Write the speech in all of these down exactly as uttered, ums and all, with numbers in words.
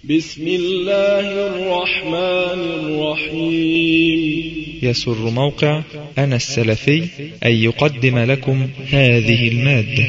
بسم الله الرحمن الرحيم. يسر موقع أنا السلفي أن يقدم لكم هذه المادة.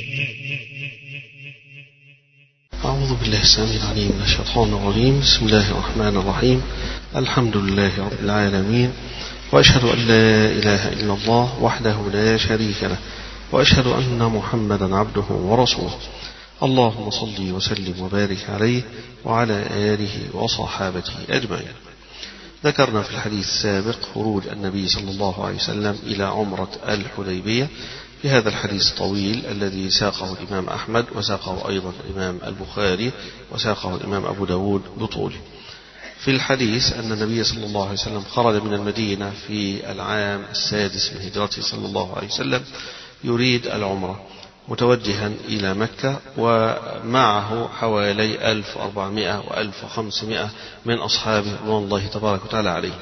أعوذ بالله السميع العليم من الشيطان الرجيم. بسم الله الرحمن الرحيم. الحمد لله رب العالمين، وأشهد أن لا إله إلا الله وحده لا شريك له، وأشهد أن محمدا عبده ورسوله. اللهم صل وسلم وبارك عليه وعلى آله وصحابته أجمعين. ذكرنا في الحديث السابق خروج النبي صلى الله عليه وسلم إلى عمرة الحديبية في هذا الحديث الطويل الذي ساقه الإمام أحمد وساقه أيضا الإمام البخاري وساقه الإمام أبو داود بطوله. في الحديث أن النبي صلى الله عليه وسلم خرج من المدينة في العام السادس من هجرته صلى الله عليه وسلم يريد العمرة متوجها إلى مكة، ومعه حوالي ألف وأربعمائة وألف وخمسمائة من أصحابه رضوان الله تبارك وتعالى عليه.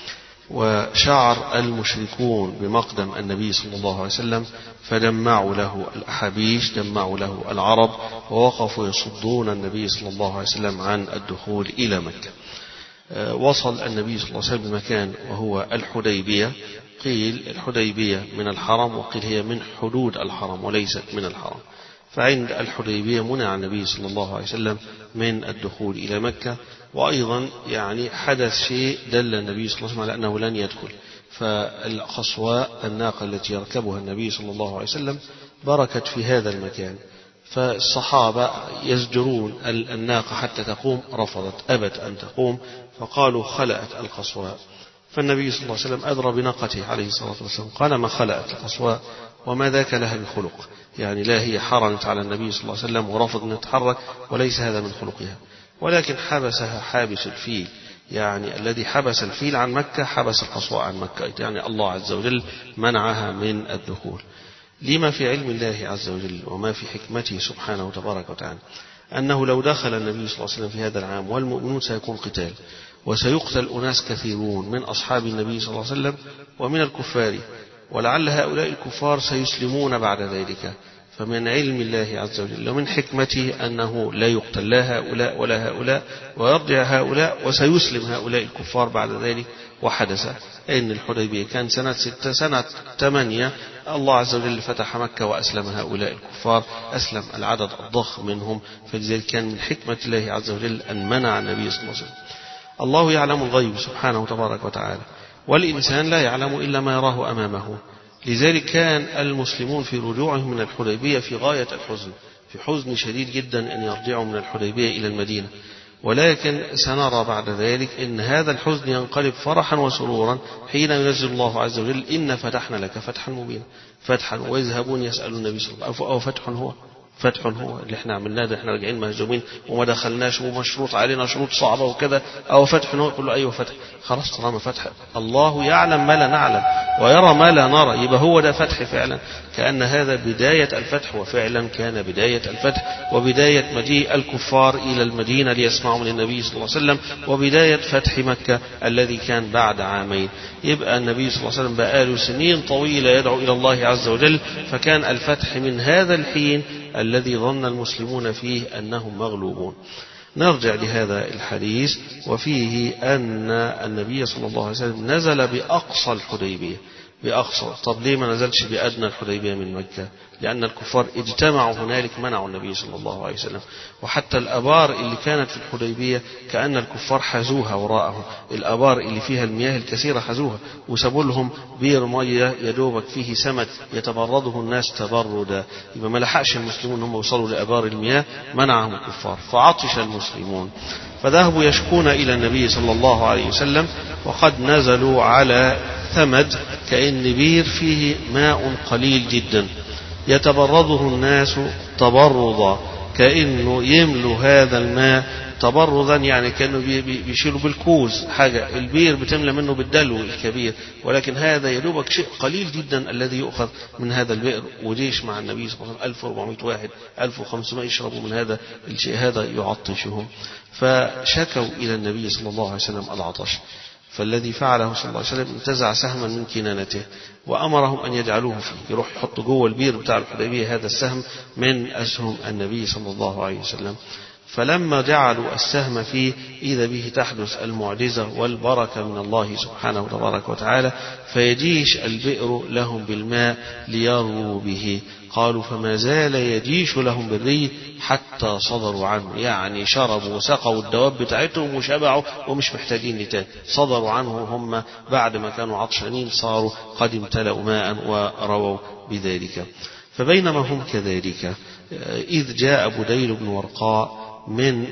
وشعر المشركون بمقدم النبي صلى الله عليه وسلم فجمعوا له الأحابيش، جمعوا له العرب، ووقفوا يصدون النبي صلى الله عليه وسلم عن الدخول إلى مكة. وصل النبي صلى الله عليه وسلم بمكان وهو الحديبية. قيل الحديبية من الحرم، وقيل هي من حدود الحرم وليست من الحرم. فعند الحديبية منع النبي صلى الله عليه وسلم من الدخول إلى مكة، وأيضا يعني حدث شيء دل النبي صلى الله عليه وسلم على أنه لن يدخل. فالقصواء الناقة التي يركبها النبي صلى الله عليه وسلم بركت في هذا المكان، فالصحابة يزجرون الناقة حتى تقوم، رفضت أبت أن تقوم، فقالوا خلأت القصواء. فالنبي صلى الله عليه وسلم أدرى بناقته عليه الصلاة والسلام، قال ما خلأت القصواء وما ذاك لها بخلق، يعني لا هي حرنت على النبي صلى الله عليه وسلم ورفض أن تتحرك، وليس هذا من خلقها، ولكن حبسها حابس الفيل، يعني الذي حبس الفيل عن مكة حبس القصواء عن مكة، يعني الله عز وجل منعها من الدخول. لما في علم الله عز وجل وما في حكمته سبحانه وتبارك وتعالى أنه لو دخل النبي صلى الله عليه وسلم في هذا العام والمؤمنون سيكون قتال، وسيقتل أناس كثيرون من أصحاب النبي صلى الله عليه وسلم ومن الكفار، ولعل هؤلاء الكفار سيسلمون بعد ذلك. فمن علم الله عز وجل ومن حكمته أنه لا يقتل لا هؤلاء ولا هؤلاء، ويرجع هؤلاء وسيسلم هؤلاء الكفار بعد ذلك. وحدث أن الحديبية كان سنة ستة سنة ثمانية الله عز وجل فتح مكة وأسلم هؤلاء الكفار، أسلم العدد الضخم منهم. فلذلك كان من حكمة الله عز وجل أن منع النبي صلى الله عليه وسلم. الله يعلم الغيب سبحانه تبارك وتعالى، والإنسان لا يعلم إلا ما يراه أمامه. لذلك كان المسلمون في رجوعهم من الحديبية في غاية الحزن، في حزن شديد جدا أن يرجعوا من الحديبية إلى المدينة، ولكن سنرى بعد ذلك أن هذا الحزن ينقلب فرحا وسرورا حين ينزل الله عز وجل إن فتحنا لك فتحا مبينا، فتحا. ويذهبون يسألون النبي صلى الله عليه وسلم أو فتح هو فتح هو اللي احنا عملناه ده، احنا راجعين مهزومين وما دخلناش ومشروط علينا شروط صعبة وكذا، أو فتح هو؟ يقول له أيوه فتح. خلاص طالما فتح، الله يعلم ما لا نعلم ويرى ما لا نرى، يبقى هو ده فتح فعلا. كأن هذا بداية الفتح، وفعلا كان بداية الفتح وبداية مجيء الكفار إلى المدينة ليسمعوا من النبي صلى الله عليه وسلم، وبداية فتح مكة الذي كان بعد عامين. يبقى النبي صلى الله عليه وسلم بقاله سنين طويلة يدعو إلى الله عز وجل، فكان الفتح من هذا الحين الذي ظن المسلمون فيه أنهم مغلوبون. نرجع لهذا الحديث، وفيه أن النبي صلى الله عليه وسلم نزل بأقصى الحديبية. بأقصى، طب ليه ما نزلش بأدنى الحديبية من مكة؟ لأن الكفار اجتمعوا هنالك منعوا النبي صلى الله عليه وسلم. وحتى الأبار اللي كانت في الحديبية كأن الكفار حزوها وراءهم، الأبار اللي فيها المياه الكثيرة حزوها وسابوا لهم بير مية يدوبك فيه سمك يتبرده الناس تبردا. يبقى ما لحقش المسلمون هم يوصلوا لأبار المياه، منعهم الكفار، فعطش المسلمون فذهبوا يشكون إلى النبي صلى الله عليه وسلم، وقد نزلوا على ثمد كأن بير فيه ماء قليل جدا يتبرده الناس تبردا، كأنه يملوا هذا الماء تبردا، يعني كانوا بيشيلوا بالكوز حاجة، البير بتملى منه بالدلو الكبير، ولكن هذا يدوبك شيء قليل جدا الذي يؤخذ من هذا البئر. وديش مع النبي صلى الله عليه وسلم ألف وأربعمائة واحد ألف وخمسمائة يشربوا من هذا الشيء، هذا يعطشهم. فشكوا إلى النبي صلى الله عليه وسلم العطش، فالذي فعله صلى الله عليه وسلم انتزع سهما من كنانته وأمرهم أن يجعلوه فيه، يروح يحط جوه البير بتاع الحديبية هذا السهم من أسهم النبي صلى الله عليه وسلم. فلما جعلوا السهم فيه إذا به تحدث المعجزة والبركة من الله سبحانه وتبارك وتعالى، فيجيش البئر لهم بالماء ليروا به. قالوا فما زال يجيش لهم بالري حتى صدروا عنه، يعني شربوا وسقوا الدواب بتاعتهم وشبعوا ومش محتاجين لتاني، صدروا عنه هم بعد ما كانوا عطشانين صاروا قد امتلأوا ماء ورووا بذلك. فبينما هم كذلك إذ جاء بديل بن ورقاء من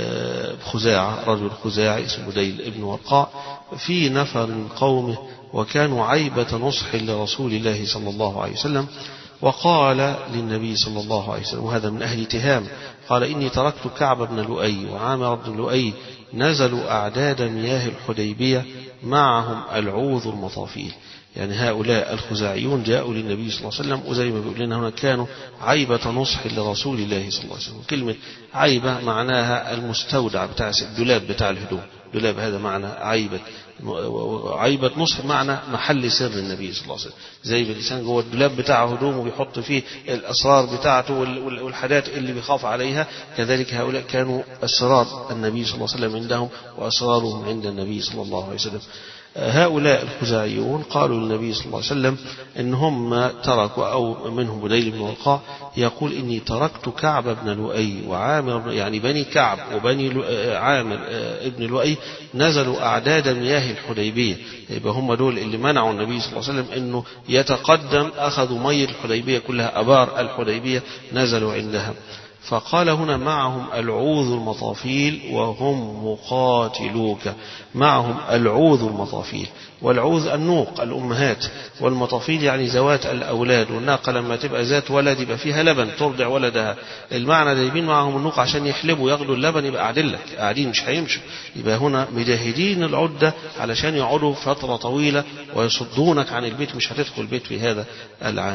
خزاعة، رجل خزاعي اسمه بديل بن ورقاء، في نفر من قومه وكانوا عيبة نصح لرسول الله صلى الله عليه وسلم، وقال للنبي صلى الله عليه وسلم، وهذا من أهل تهام، قال إني تركت كعب بن لؤي وعامر بن لؤي نزلوا أعداد مياه الحديبية معهم العوذ المطافيل. يعني هؤلاء الخزاعيون جاءوا للنبي صلى الله عليه وسلم، وزي ما بيقول لنا هنا كانوا عيبة نصح لرسول الله صلى الله عليه وسلم. كلمة عيبة معناها المستودع بتاع الدولاب بتاع الهدوم، دولاب هذا معنى عيبة. عيبة نصح معنى محل سر النبي صلى الله عليه وسلم، زي بالإنسان جوه الدولاب بتاع هدومه وبيحط فيه الأسرار بتاعته والحاجات اللي بيخاف عليها، كذلك هؤلاء كانوا أسرار النبي صلى الله عليه وسلم عندهم وأسرارهم عند النبي صلى الله عليه وسلم. هؤلاء الخزاعيون قالوا للنبي صلى الله عليه وسلم إن هم تركوا، أو منهم بديل بن ورقاء يقول إني تركت كعب بن لؤي وعامر، يعني بني كعب وبني عامر ابن لؤي نزلوا أعداد مياه الحديبية، يبقى هم دول اللي منعوا النبي صلى الله عليه وسلم إنه يتقدم، أخذوا مية الحديبية كلها، أبار الحديبية نزلوا عندها. فقال هنا معهم العوذ المطافيل وهم مقاتلوك، معهم العوذ المطافيل، والعوذ النوق الأمهات، والمطافيل يعني ذوات الأولاد، والناقة لما تبقى ذات ولد يبقى فيها لبن ترضع ولدها، المعنى جايبين معهم النوق عشان يحلبوا ياخدوا اللبن، يبقى قاعدين لك قاعدين مش هيمشوا، يبقى هنا مجاهدين العدة علشان يقعدوا فترة طويلة ويصدونك عن البيت، مش هتدخل البيت في هذا العام.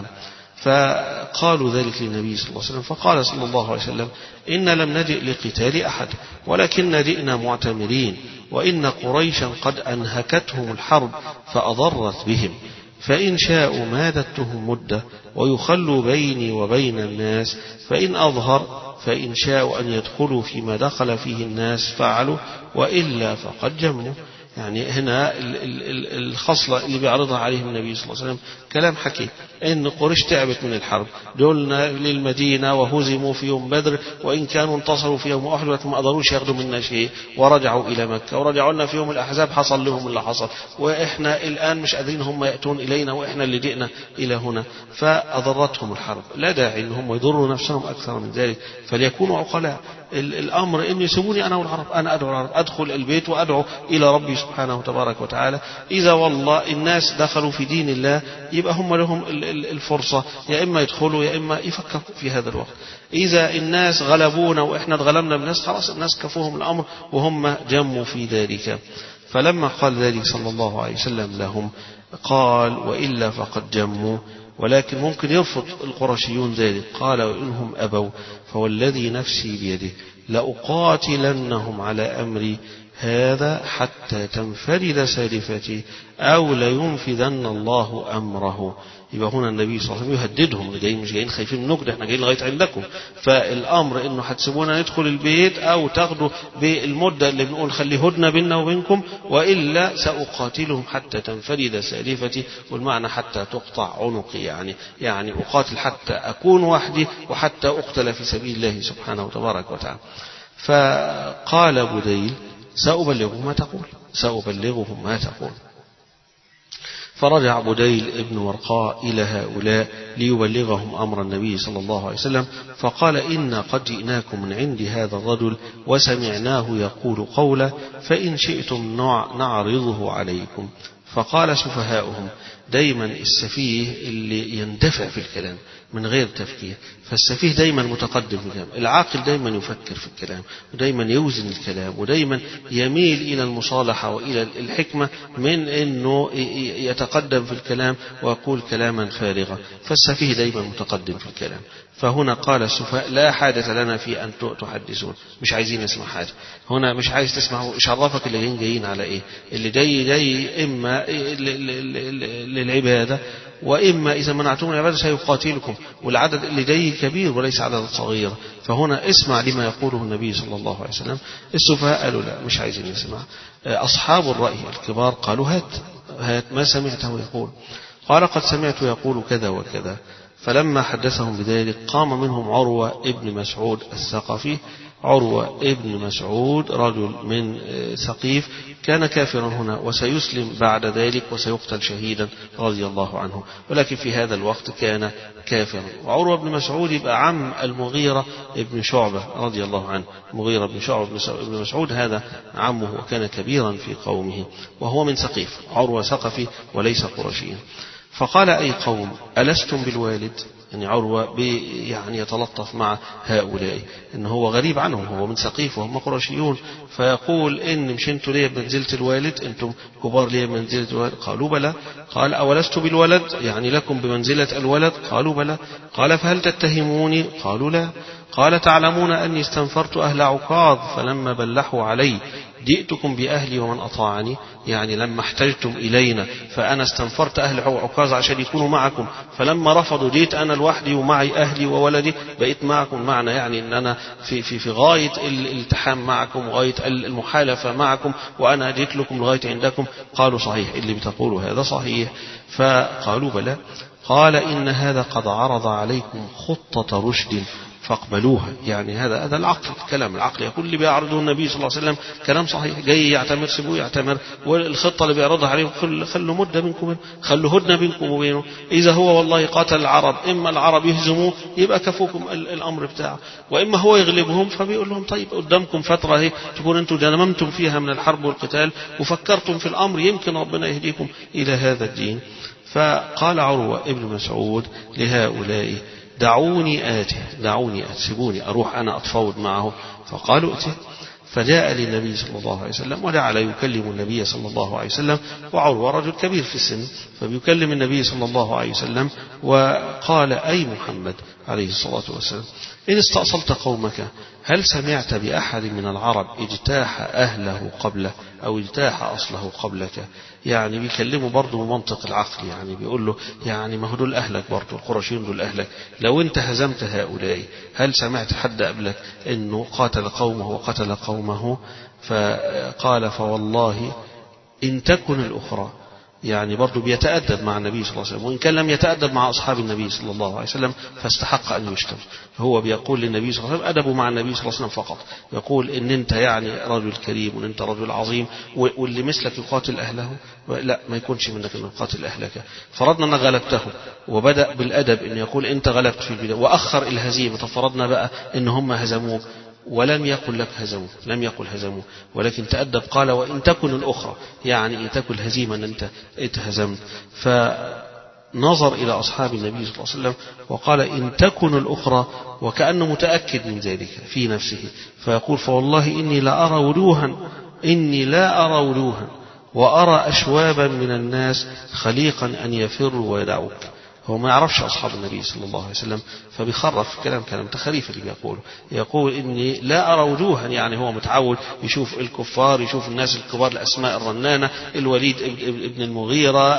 فقالوا ذلك للنبي صلى الله عليه وسلم، فقال صلى الله عليه وسلم إن لم نجئ لقتال أحد ولكن جئنا معتمرين، وإن قريشا قد أنهكتهم الحرب فأضرت بهم، فإن شاءوا مادتهم مدة ويخلوا بيني وبين الناس، فإن أظهر فإن شاءوا أن يدخلوا فيما دخل فيه الناس فعلوا، وإلا فقد جموا. يعني هنا الخصلة اللي بيعرضها عليهم النبي صلى الله عليه وسلم كلام حكيم، إن قريش تعبت من الحرب، دولنا للمدينة وهزموا في يوم بدر، وإن كانوا انتصروا في يوم أحد ما قدروش ياخدوا منا شيء، ورجعوا إلى مكة، ورجعوا لنا في يوم الأحزاب حصل لهم اللي حصل، وإحنا الآن مش قادرين هم يأتون إلينا، وإحنا اللي جئنا إلى هنا، فأضرتهم الحرب، لا داعي إن هم يضروا نفسهم أكثر من ذلك، فليكونوا عقلاء. الأمر إن يسيبوني أنا والعرب، أنا أدعو العرب، أدخل البيت وأدعو إلى ربي سبحانه وتبارك وتعالى. إذا والله الناس دخلوا في دين الله يبقى هم لهم الفرصة، يا إما يدخلوا يا إما يفكروا في هذا الوقت. إذا الناس غلبونا وإحنا اتغلبنا بالناس، خلاص الناس كفوهم الأمر وهم جموا في ذلك. فلما قال ذلك صلى الله عليه وسلم لهم قال وإلا فقد جموا، ولكن ممكن يرفض القرشيون ذلك. قال وإنهم أبوا فوالذي نفسي بيده لأقاتلنهم على أمري هذا حتى تنفرد سالفتي أو لينفذن الله أمره. يبقى هنا النبي صلى الله عليه وسلم يهددهم، جايين مش جايين خايفين من نجد، احنا جايين لغايه عندكم، فالامر انه هتسيبونا ندخل البيت او تاخدوا بالمده اللي بنقول خلي هدنه بيننا وبينكم، والا ساقاتلهم حتى تنفرد سالفتي، والمعنى حتى تقطع عنقي، يعني يعني اقاتل حتى اكون وحدي وحتى اقتل في سبيل الله سبحانه وتبارك وتعالى. فقال بديل سأبلغهم ما تقول، سأبلغهم ما تقول. فرجع بديل ابن ورقاء إلى هؤلاء ليبلغهم أمر النبي صلى الله عليه وسلم، فقال إنا قد جئناكم من عند هذا الرجل وسمعناه يقول قوله، فإن شئتم نعرضه عليكم. فقال سفهاؤهم، دايما السفيه اللي يندفع في الكلام من غير تفكير، فالسفيه دايما متقدم في الكلام، العاقل دايما يفكر في الكلام ودايما يوزن الكلام ودايما يميل إلى المصالحة وإلى الحكمة من أنه يتقدم في الكلام ويقول كلاما فارغا، فالسفيه دايما متقدم في الكلام. فهنا قال السفهاء لا حاجة لنا في أن تحدثون، مش عايزين نسمع حاجة هنا، مش عايز تسمعوا، إيش عرفك اللي جايين جايين على إيه؟ اللي جاي جاي إما للعبادة، وإما إذا منعتم العبادة سيقاتلكم، والعدد اللي جاي كبير وليس عدد صغير. فهنا اسمع لما يقوله النبي صلى الله عليه وسلم. السفهاء قالوا لا مش عايزين نسمع. أصحاب الرأي الكبار قالوا هات هات ما سمعته يقول. قال قد سمعت يقول كذا وكذا. فلما حدثهم بذلك قام منهم عروة ابن مسعود الثقفي. عروة ابن مسعود رجل من ثقيف كان كافرا هنا وسيسلم بعد ذلك وسيقتل شهيدا رضي الله عنه، ولكن في هذا الوقت كان كافرا. وعروة ابن مسعود يبقى عم المغيرة ابن شعبة رضي الله عنه. المغيرة ابن شعبة ابن مسعود هذا عمه وكان كبيرا في قومه وهو من ثقيف. عروة ثقفي وليس قرشيا. فقال أي قوم ألستم بالوالد؟ يعني عروة يعني يتلطف مع هؤلاء إن هو غريب عنهم، هو من ثقيف وهم قرشيون، فيقول إن مش أنتم ليه بمنزلة الوالد، أنتم كبار ليه بمنزلة الوالد؟ قالوا بلى. قال أولست بالولد؟ يعني لكم بمنزلة الولد؟ قالوا بلى. قال فهل تتهموني؟ قالوا لا. قال تعلمون أني استنفرت أهل عكاظ فلما بلحوا علي جئتكم بأهلي ومن أطاعني، يعني لما احتجتم إلينا فأنا استنفرت أهل عكاظ عشان يكونوا معكم، فلما رفضوا جيت أنا لوحدي ومعي أهلي وولدي بقيت معكم. معنى يعني أن أنا في, في, في غاية الالتحام معكم وغاية المحالفة معكم وأنا جيت لكم لغاية عندكم. قالوا صحيح اللي بتقولوا هذا صحيح. فقالوا بلى. قال إن هذا قد عرض عليكم خطة رشد فاقبلوها. يعني هذا هذا العقل، كلام العقل يقول اللي بيعرضه النبي صلى الله عليه وسلم كلام صحيح. جاي يعتمر سيبوه يعتمر، والخطة اللي بيعرضها عليهم خلوا مدة منكم، خلوا هدنة بينكم وبينه. إذا هو والله قاتل العرب إما العرب يهزموه يبقى كفوكم الأمر بتاعه، وإما هو يغلبهم فبيقول لهم طيب قدامكم فترة هي تكون أنتم جنمتم فيها من الحرب والقتال وفكرتم في الأمر يمكن ربنا يهديكم إلى هذا الدين. فقال عروة ابن مسعود لهؤلاء دعوني آته دعوني آته سيبوني أروح أنا أتفاوض معه. فقالوا ائته. فجاء للنبي صلى الله عليه وسلم ولعل يكلم النبي صلى الله عليه وسلم، وعروة رجل كبير في السن فبيكلم النبي صلى الله عليه وسلم. وقال أي محمد عليه الصلاة والسلام إن استأصلت قومك هل سمعت بأحد من العرب اجتاح أهله قبله أو اجتاح أصله قبلك؟ يعني بيكلمه برضه بمنطق العقل، يعني بيقول له يعني ما هو دول أهلك برضه، القرشيين دول أهلك، لو أنت هزمت هؤلاء هل سمعت حد قبلك أنه قاتل قومه وقتل قومه؟ فقال فوالله إن تكن الأخرى، يعني برضه بيتأدب مع النبي صلى الله عليه وسلم، وإن كان لم يتأدب مع أصحاب النبي صلى الله عليه وسلم فاستحق أن يشتم. هو بيقول للنبي صلى الله عليه وسلم أدبه مع النبي صلى الله عليه وسلم فقط، يقول إن أنت يعني رجل كريم وإن أنت رجل عظيم واللي مثلك يقاتل أهله، لا ما يكونش منك أن يقاتل أهلك. فرضنا أن غلبته وبدأ بالأدب أن يقول أنت غلبت في البداية وأخر الهزيمة، فرضنا بقى أن هم هزموك ولم يقل لك هزموه، لم يقل هزموه، ولكن تأدب قال وإن تكن الأخرى، يعني إن تكن هزيمة أن أنت اتهزمت. فنظر إلى أصحاب النبي صلى الله عليه وسلم وقال إن تكن الأخرى، وكأنه متأكد من ذلك في نفسه، فيقول فوالله إني لا أرى وجوها إني لا أرى وجوها وأرى أشوابا من الناس خليقا أن يفروا ويدعوك. هو ما يعرفش أصحاب النبي صلى الله عليه وسلم فبيخرف كلام كلام تخريف اللي بيقوله. يقول إني لا أرى وجوها، يعني هو متعود يشوف الكفار، يشوف الناس الكبار الأسماء الرنانة، الوليد ابن المغيرة،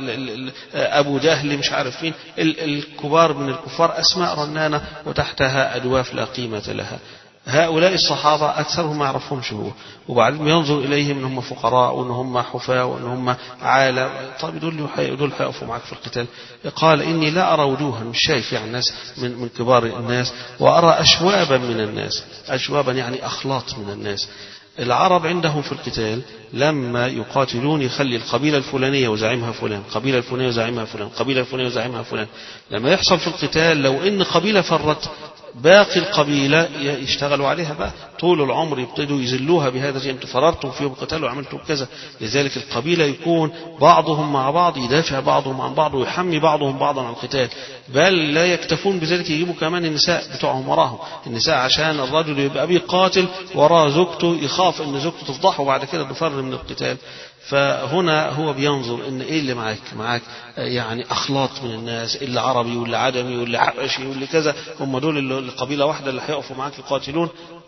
أبو جهل، مش عارف مين، الكبار من الكفار أسماء رنانة وتحتها أجواف لا قيمة لها. هؤلاء الصحابة أكثرهم ما يعرفهمش هو، وبعدين ينظر إليهم إن هم فقراء وإن هم حفاة وإن هم عالم. طيب دول دول هيقفوا معك في القتال؟ قال إني لا أرى وجوها، مش شايف يعني الناس من من كبار الناس، وأرى أشوابا من الناس. أشوابا يعني أخلاط من الناس. العرب عندهم في القتال لما يقاتلون يخلي القبيلة الفلانية وزعيمها فلان، القبيلة الفلانية وزعيمها فلان، القبيلة الفلانية وزعيمها فلان. لما يحصل في القتال لو إن قبيلة فرت باقي القبيلة يشتغلوا عليها بقى طول العمر، يبتدوا يزلوها بهذا، انتوا فررتم فيهم قتال وعملتوا كذا. لذلك القبيلة يكون بعضهم مع بعض، يدافع بعضهم عن بعض ويحمي بعضهم بعضا عن القتال، بل لا يكتفون بذلك، يجيبوا كمان النساء بتوعهم وراهم. النساء عشان الرجل يبقى بيقاتل وراه زوجته يخاف ان زوجته تفضحه وبعد كده تفر من القتال. فهنا هو بينظر ان ايه اللي معاك معاك يعني اخلاط من الناس، اللي عربي واللي عجمي واللي حبشي واللي كذا، هم دول اللي قبيله واحده اللي هيقفوا معاك يقاتلون. لظن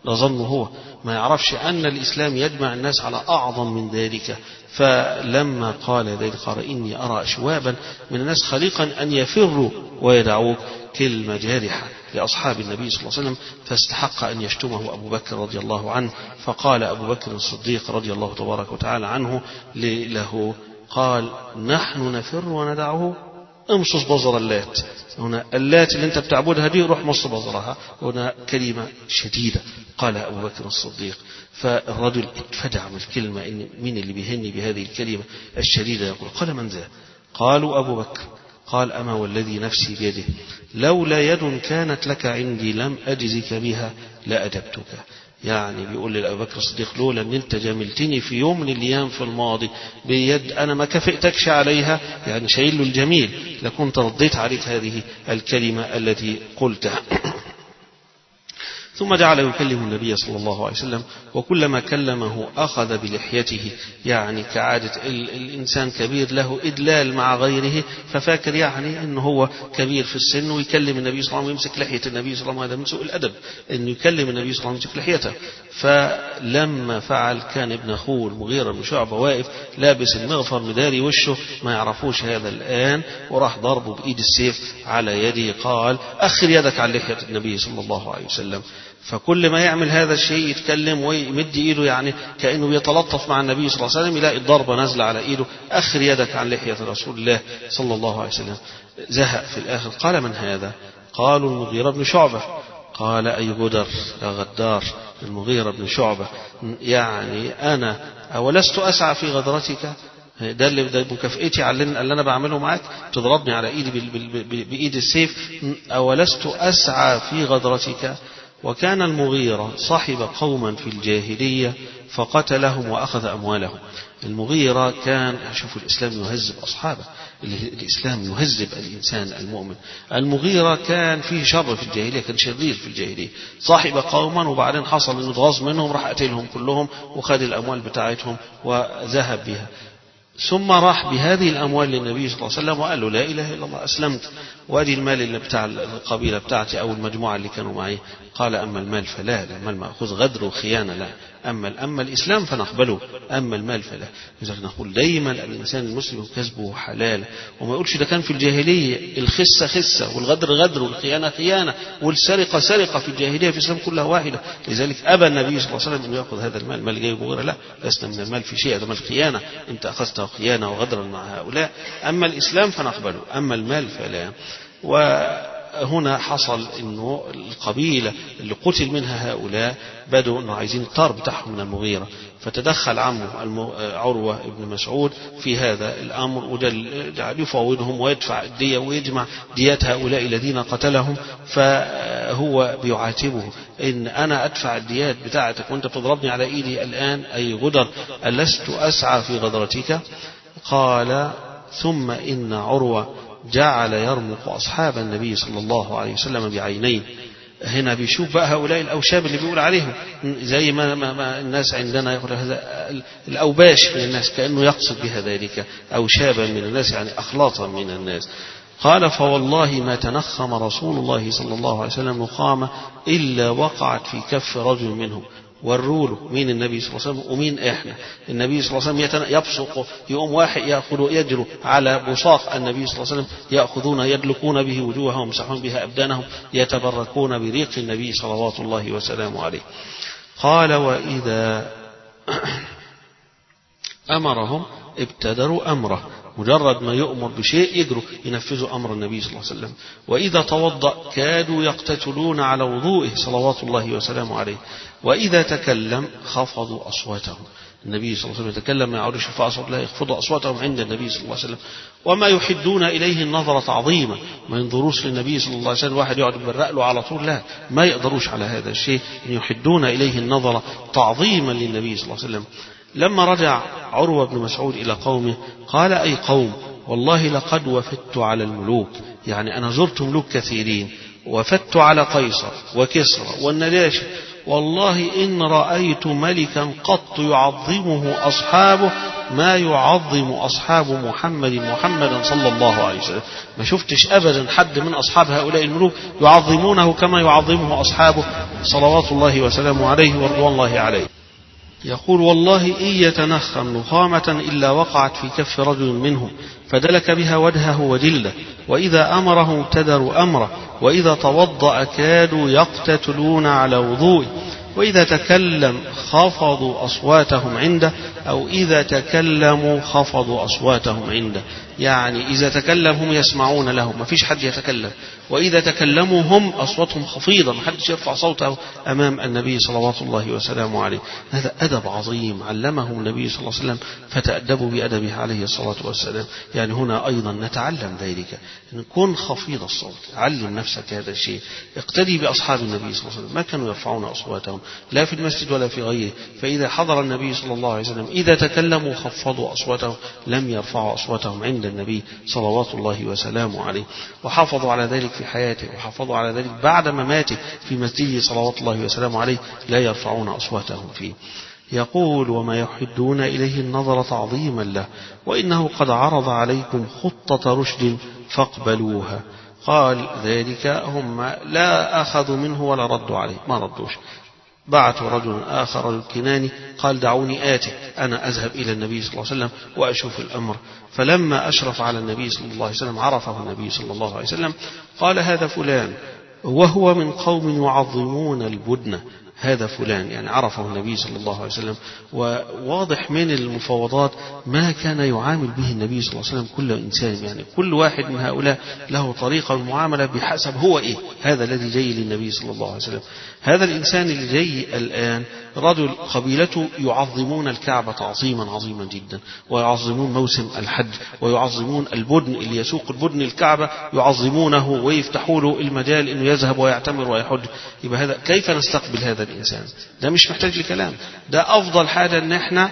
له هو، ما يعرفش أن الإسلام يجمع الناس على أعظم من ذلك. فلما قال ذلك قال إني أرى أشوابا من الناس خليقا أن يفروا ويدعوك، كلمة جارحة لأصحاب النبي صلى الله عليه وسلم، فاستحق أن يشتمه أبو بكر رضي الله عنه. فقال أبو بكر الصديق رضي الله تبارك وتعالى عنه له قال نحن نفر وندعه، امصص بزر اللات، هنا اللات اللي انت بتعبدها دي روح مص بزرها. هنا كلمة شديدة قالها أبو بكر الصديق، فالرجل اتفجع من الكلمة، إن مين اللي بيهني بهذه الكلمة الشديدة؟ يقول قال من ذا؟ قالوا أبو بكر. قال أما والذي نفسي بيده لولا يد كانت لك عندي لم أجزك بها لأجبتك. يعني بيقول لأبو بكر الصديق لولا أن أنت جاملتني في يوم من الأيام في الماضي بيد أنا ما كفئتكش عليها، يعني شايل له الجميل، لكنت رديت عليك هذه الكلمة التي قلتها. ثم جعل يكلم النبي صلى الله عليه وسلم، وكلما كلمه أخذ بلحيته، يعني كعادة الإنسان كبير له إدلال مع غيره، ففاكر يعني أنه هو كبير في السن ويكلم النبي صلى الله عليه وسلم ويمسك لحية النبي صلى الله عليه وسلم. هذا من سوء الأدب أنه يكلم النبي صلى الله عليه وسلم ويمسك لحيته. فلما فعل كان ابن أخوه المغيرة بن شعبة واقف لابس المغفر مداري وشه، ما يعرفوش هذا الآن، وراح ضربه بإيد السيف على يده. قال أخر يدك عن لحية النبي صلى الله عليه وسلم. فكل ما يعمل هذا الشيء يتكلم ويمد إيده، يعني كأنه بيتلطف مع النبي صلى الله عليه وسلم، يلاقي الضربة نازلة على إيده، أخر يدك عن لحية رسول الله صلى الله عليه وسلم. زهق في الآخر. قال من هذا؟ قالوا المغيرة بن شعبة. قال أي غدر يا غدار، المغيرة بن شعبة، يعني أنا أولست أسعى في غدرتك؟ ده اللي ده مكافئتي على اللي أنا بعمله معاك، تضربني على إيدي بإيد السيف، أولست أسعى في غدرتك؟ وكان المغيرة صاحب قوما في الجاهلية فقتلهم وأخذ أموالهم. المغيرة كان، شوفوا الإسلام يهذب أصحابه، الإسلام يهذب الإنسان المؤمن. المغيرة كان فيه شر في الجاهلية، كان شرير في الجاهلية، صاحب قوما وبعدين حصل إنه اتغاظ منهم راح قتلهم كلهم وخد الأموال بتاعتهم وذهب بها. ثم راح بهذه الأموال للنبي صلى الله عليه وسلم وقال له لا إله إلا الله أسلمت، وأدي المال اللي بتاع القبيلة بتاعتي أو المجموعة اللي كانوا معي. قال أما المال فلا، المال مأخوذ غدر وخيانة، لا، أما أما الإسلام فنقبله، أما المال فلا. لذلك نقول دايما الإنسان المسلم كسبه حلال، وما يقولش ده كان في الجاهلية الخسة خسة والغدر غدر والخيانة خيانة والسرقة سرقة، في الجاهلية في الإسلام كلها واحدة. لذلك أبى النبي صلى الله عليه وسلم أن يأخذ هذا المال، مال جاي مغيرة، لا، لسنا من المال في شيء، هذا مال خيانة، أنت أخذته خيانة وغدرا مع هؤلاء. أما الإسلام فنقبله، أما المال فلا. وهنا حصل إنه القبيلة اللي قتل منها هؤلاء بدوا إنه عايزين الطار بتاعهم من المغيرة، فتدخل عمه عروة ابن مسعود في هذا الأمر، وجعل يفاوضهم ويدفع الدية ويجمع ديات هؤلاء الذين قتلهم. فهو بيعاتبه إن أنا أدفع الديات بتاعتك وأنت بتضربني على إيدي الآن، أي غدر، ألست أسعى في غدرتك؟ قال ثم إن عروة جعل يرمق أصحاب النبي صلى الله عليه وسلم بعينين. هنا بيشوف بقى هؤلاء الأوشاب اللي بيقول عليهم، زي ما, ما, ما الناس عندنا يقول هذا الأوباش من الناس، كأنه يقصد بها ذلك أوشابا من الناس، يعني أخلاطا من الناس. قال فوالله ما تنخم رسول الله صلى الله عليه وسلم نخامة إلا وقعت في كف رجل منهم. وروا له مين النبي صلى الله عليه وسلم ومين احنا. النبي صلى الله عليه وسلم يبصق، يقوم واحد يأخذ يجروا على بصاق النبي صلى الله عليه وسلم، يأخذون يدلكون به وجوههم ويمسحون بها أبدانهم، يتبركون بريق النبي صلوات الله وسلامه عليه. قال وإذا أمرهم ابتدروا أمره، مجرد ما يؤمر بشيء يجروا ينفذوا أمر النبي صلى الله عليه وسلم. وإذا توضأ كادوا يقتتلون على وضوئه صلوات الله وسلامه عليه. وإذا تكلم خفضوا أصواتهم، النبي صلى الله عليه وسلم يتكلم ما يعودش يرفعوا أصوات، لا، يخفضوا أصواتهم عند النبي صلى الله عليه وسلم. وما يحدون إليه النظر تعظيما، ما ينظروش للنبي صلى الله عليه وسلم واحد يقعد يبرق له على طول، لا، ما يقدروش على هذا الشيء، أن يحدون إليه النظر تعظيما للنبي صلى الله عليه وسلم. لما رجع عروة بن مسعود إلى قومه قال أي قوم والله لقد وفدت على الملوك، يعني أنا زرت ملوك كثيرين، وفدت على قيصر وكسرى والنجاشي، والله إن رأيت ملكا قط يعظمه أصحابه ما يعظم أصحاب محمد محمدا صلى الله عليه وسلم. ما شفتش أبدا حد من أصحاب هؤلاء الملوك يعظمونه كما يعظمه أصحابه صلوات الله وسلامه عليه ورضوان الله عليه. يقول والله إن يتنخم نخامة إلا وقعت في كف رجل منهم فدلك بها وجهه وجلده، وإذا أمره ابتدروا أمره، وإذا توضأ كادوا يقتتلون على وضوءه، وإذا تكلم خفضوا أصواتهم عنده، أو إذا تكلموا خفضوا أصواتهم عنده. يعني إذا تكلم هم يسمعون له، ما فيش حد يتكلم، وإذا تكلموا هم أصواتهم خفيضة، ما حدش يرفع صوته أمام النبي صلوات الله وسلامه عليه. هذا أدب عظيم علمه النبي صلى الله عليه وسلم، فتأدبوا بأدبه عليه الصلاة والسلام. يعني هنا أيضا نتعلم ذلك، نكون خفيض الصوت، علم نفسك هذا الشيء، اقتدي بأصحاب النبي صلى الله عليه وسلم، ما كانوا يرفعون أصواتهم لا في المسجد ولا في غيره. فإذا حضر النبي صلى الله عليه وسلم إذا تكلموا خفضوا أصواتهم، لم يرفعوا أصواتهم عند النبي صلوات الله وسلامه عليه. وحافظوا على ذلك في حياته، وحافظوا على ذلك بعد مماته في مسجده صلوات الله وسلامه عليه، لا يرفعون أصواتهم فيه. يقول وما يحدون إليه النظر تعظيما له، وإنه قد عرض عليكم خطة رشد فاقبلوها. قال ذلك هم لا أخذوا منه ولا ردوا عليه، ما ردوش. بعثوا رجل آخر الكناني قال دعوني آتي أنا أذهب إلى النبي صلى الله عليه وسلم وأشوف الأمر. فلما أشرف على النبي صلى الله عليه وسلم عرفه النبي صلى الله عليه وسلم، قال هذا فلان، وهو من قوم يعظمون البدن. هذا فلان، يعني عرفه النبي صلى الله عليه وسلم. وواضح من المفاوضات ما كان يعامل به النبي صلى الله عليه وسلم كل إنسان، يعني كل واحد من هؤلاء له طريقة المعاملة بحسب هو إيه. هذا الذي جاي للنبي صلى الله عليه وسلم، هذا الإنسان اللي جاي الآن رجل قبيلته يعظمون الكعبة تعظيما عظيما جدا، ويعظمون موسم الحج، ويعظمون البدن اللي يسوق البدن الكعبة يعظمونه، ويفتحوا له المجال إنه يذهب ويعتمر ويحج. يبقى هذا كيف نستقبل هذا الإنسان؟ ده مش محتاج لكلام، ده أفضل حاجة إن احنا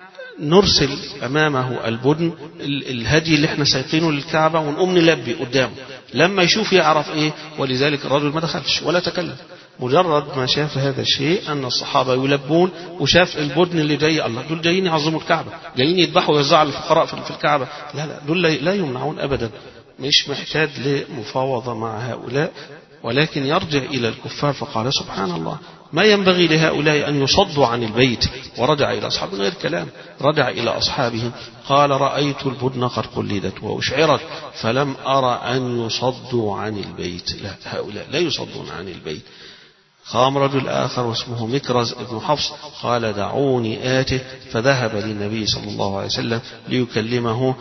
نرسل أمامه البدن الهدي اللي احنا سايقينه للكعبة، ونقوم نلبي قدامه لما يشوف يعرف ايه. ولذلك الرجل ما دخلش ولا تكلم، مجرد ما شاف هذا الشيء أن الصحابة يلبون، وشاف البدن اللي جاي، الله دول جايين يعظموا الكعبة، جايين يذبحوا ويوزعوا الفقراء في الكعبة. لا لا، دول لا يمنعون أبدا، مش محتاج لمفاوضة مع هؤلاء، ولكن يرجع إلى الكفار. فقال سبحان الله ما ينبغي لهؤلاء أن يصدوا عن البيت. ورجع إلى أصحابه غير كلام، رجع إلى أصحابه قال رأيت البدن قد قلدت وأشعرت فلم أرى أن يصدوا عن البيت. لا، هؤلاء لا يصدون عن البيت. قام رجل آخر واسمه مكرز ابن حفص قال دعوني آته، فذهب للنبي صلى الله عليه وسلم ليكلمه.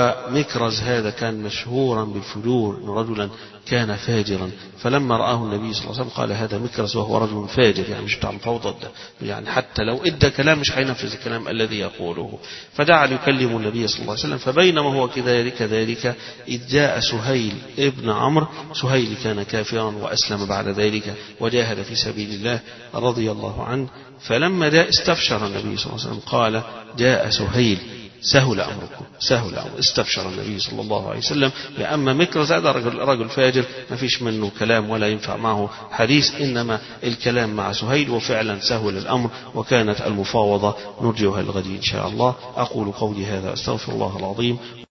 ومكرز هذا كان مشهورا بالفجور، رجلا كان فاجرا. فلما رآه النبي صلى الله عليه وسلم قال هذا مكرز وهو رجل فاجر، يعني مش بتاع مفاوضات ده، يعني حتى لو ادى كلام مش هينفذ الكلام الذي يقوله. فدعا ليكلم النبي صلى الله عليه وسلم. فبينما هو كذلك كذلك إذ جاء سهيل ابن عمرو. سهيل كان كافرا وأسلم بعد ذلك وجاهد في سبيل الله رضي الله عنه. فلما جاء استبشر النبي صلى الله عليه وسلم قال جاء سهيل سهل أمركم، سهل أمر. استبشر النبي صلى الله عليه وسلم. لأما مكرز هذا رجل, رجل فاجر ما فيش منه كلام ولا ينفع معه حديث، إنما الكلام مع سهيل، وفعلا سهل الأمر وكانت المفاوضة. نرجوها الغد إن شاء الله. أقول قولي هذا أستغفر الله العظيم.